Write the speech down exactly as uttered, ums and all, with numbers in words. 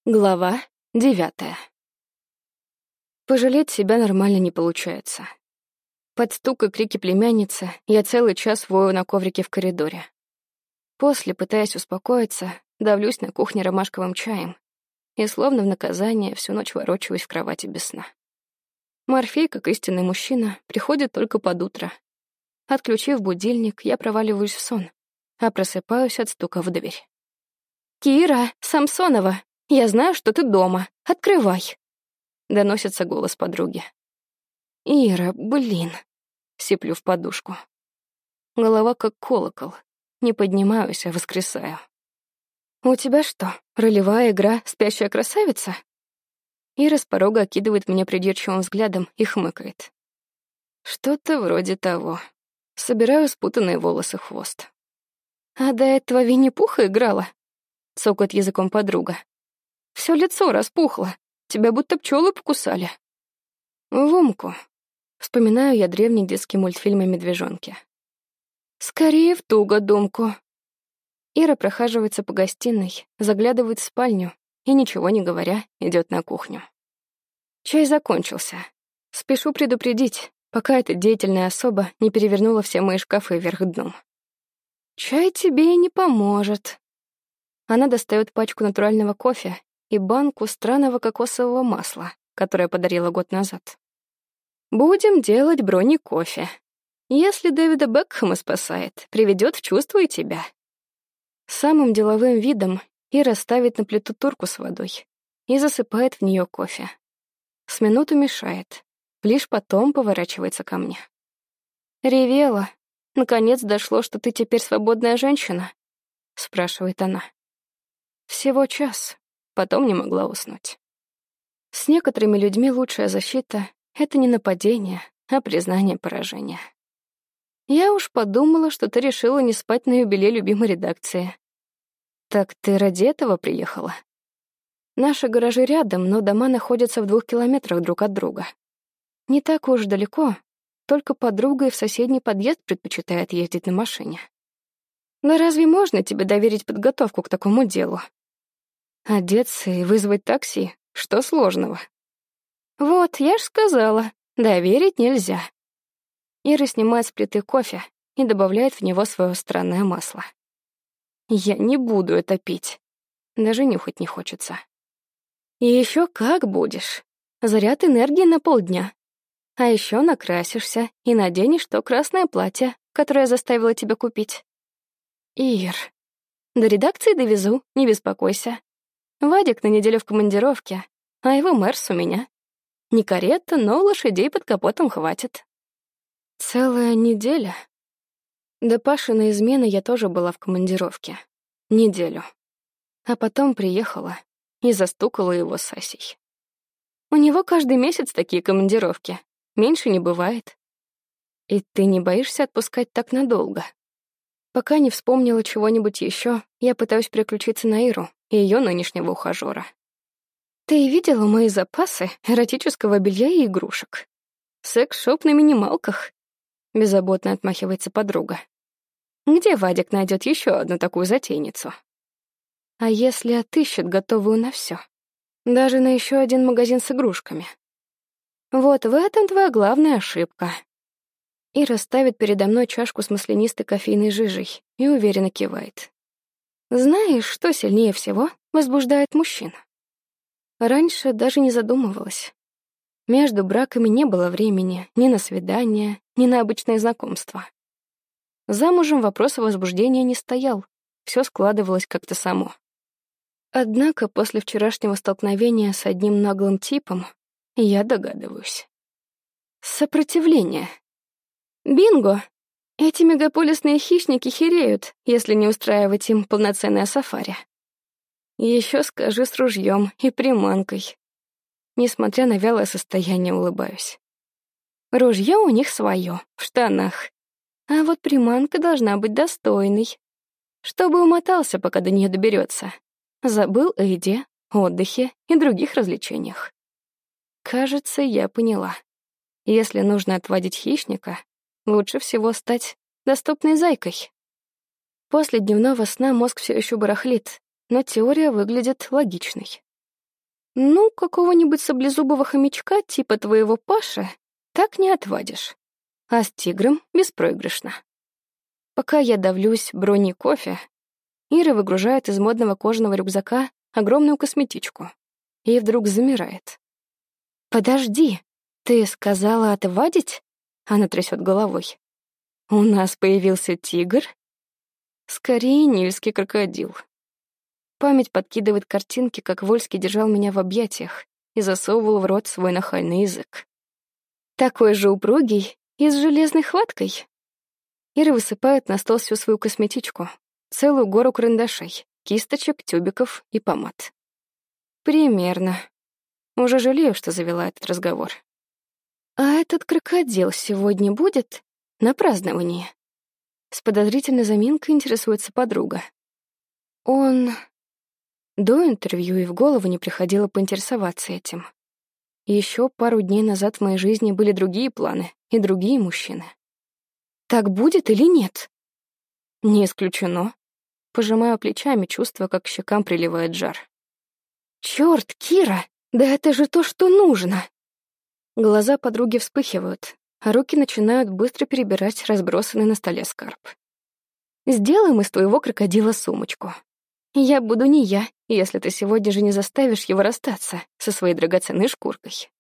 Глава девятая. Пожалеть себя нормально не получается. Под стук и крики племянницы я целый час вою на коврике в коридоре. После, пытаясь успокоиться, давлюсь на кухне ромашковым чаем и, словно в наказание, всю ночь ворочаюсь в кровати без сна. Морфей, как истинный мужчина, приходит только под утро. Отключив будильник, я проваливаюсь в сон, а просыпаюсь от стука в дверь. «Кира, Самсонова! Я знаю, что ты дома. Открывай!» Доносится голос подруги. «Ира, блин!» Сиплю в подушку. Голова как колокол. Не поднимаюсь, а воскресаю. «У тебя что, ролевая игра «Спящая красавица»?» Ира с порога окидывает меня придирчивым взглядом и хмыкает. Что-то вроде того. Собираю спутанные волосы в хвост. «А до этого Винни-Пуха играла?» Цокает языком подруга. Всё лицо распухло, тебя будто пчелы покусали. В умку. Вспоминаю я древний детский мультфильм о медвежонке. Скорее в туго думку. Ира прохаживается по гостиной, заглядывает в спальню и, ничего не говоря, идет на кухню. Чай закончился. Спешу предупредить, пока эта деятельная особа не перевернула все мои шкафы вверх дном. Чай тебе не поможет. Она достает пачку натурального кофе и банку странного кокосового масла, которое подарила год назад. Будем делать брони-кофе. Если Дэвида Бекхэма спасает, приведет в чувство и тебя. Самым деловым видом Ира ставит на плиту турку с водой и засыпает в нее кофе. С минуту мешает, лишь потом поворачивается ко мне. «Ревела. Наконец дошло, что ты теперь свободная женщина?» — спрашивает она. Всего час. Потом не могла уснуть. С некоторыми людьми лучшая защита — это не нападение, а признание поражения. Я уж подумала, что ты решила не спать на юбилей любимой редакции. Так ты ради этого приехала? Наши гаражи рядом, но дома находятся в двух километрах друг от друга. Не так уж далеко, только подруга и в соседний подъезд предпочитает ездить на машине. Да разве можно тебе доверить подготовку к такому делу? Одеться и вызвать такси? Что сложного? Вот, я ж сказала, доверить нельзя. Ира снимает с плиты кофе и добавляет в него свое странное масло. Я не буду это пить. Даже нюхать не хочется. И еще как будешь. Заряд энергии на полдня. А еще накрасишься и наденешь то красное платье, которое я заставила тебя купить. Ир, до редакции довезу, не беспокойся. Вадик на неделю в командировке, а его Мерс у меня. Не карета, но лошадей под капотом хватит. Целая неделя. До Пашиной измены я тоже была в командировке. Неделю. А потом приехала и застукала его с Асей. У него каждый месяц такие командировки. Меньше не бывает. И ты не боишься отпускать так надолго? Пока не вспомнила чего-нибудь еще, я пытаюсь переключиться на Иру и ее нынешнего ухажера. Ты видела мои запасы эротического белья и игрушек? Секс-шоп на минималках. Беззаботно отмахивается подруга. Где Вадик найдет еще одну такую затейницу? А если отыщет готовую на все? Даже на еще один магазин с игрушками. Вот в этом твоя главная ошибка. Ира ставит передо мной чашку с маслянистой кофейной жижей и уверенно кивает. Знаешь, что сильнее всего возбуждает мужчин? Раньше даже не задумывалась. Между браками не было времени ни на свидания, ни на обычное знакомство. Замужем вопрос о возбуждении не стоял, все складывалось как-то само. Однако после вчерашнего столкновения с одним наглым типом я догадываюсь. Сопротивление. Бинго! Эти мегаполисные хищники хереют, если не устраивать им полноценное сафари. Еще скажи с ружьем и приманкой. Несмотря на вялое состояние, улыбаюсь. Ружье у них свое, в штанах. А вот приманка должна быть достойной. Чтобы умотался, пока до нее доберется. Забыл о еде, отдыхе и других развлечениях. Кажется, я поняла. Если нужно отводить хищника, лучше всего стать доступной зайкой. После дневного сна мозг все еще барахлит, но теория выглядит логичной. Ну, какого-нибудь саблезубого хомячка типа твоего Паши так не отвадишь. А с тигром беспроигрышно. Пока я давлюсь брони кофе, Ира выгружает из модного кожаного рюкзака огромную косметичку и вдруг замирает. «Подожди, ты сказала отвадить?» Она трясет головой. «У нас появился тигр?» Скорее, нильский крокодил. Память подкидывает картинки, как Вольский держал меня в объятиях и засовывал в рот свой нахальный язык. Такой же упругий и с железной хваткой. Ира высыпает на стол всю свою косметичку, целую гору карандашей, кисточек, тюбиков и помад. Примерно. Уже жалею, что завела этот разговор. А этот крокодил сегодня будет на праздновании? С подозрительной заминкой интересуется подруга. Он... До интервью и в голову не приходило поинтересоваться этим. Еще пару дней назад в моей жизни были другие планы и другие мужчины. Так будет или нет? Не исключено. Пожимаю плечами, чувствуя, как к щекам приливает жар. Чёрт, Кира, да это же то, что нужно! Глаза подруги вспыхивают, а руки начинают быстро перебирать разбросанный на столе скарб. Сделаем из твоего крокодила сумочку. Я буду не я, если ты сегодня же не заставишь его расстаться со своей драгоценной шкуркой.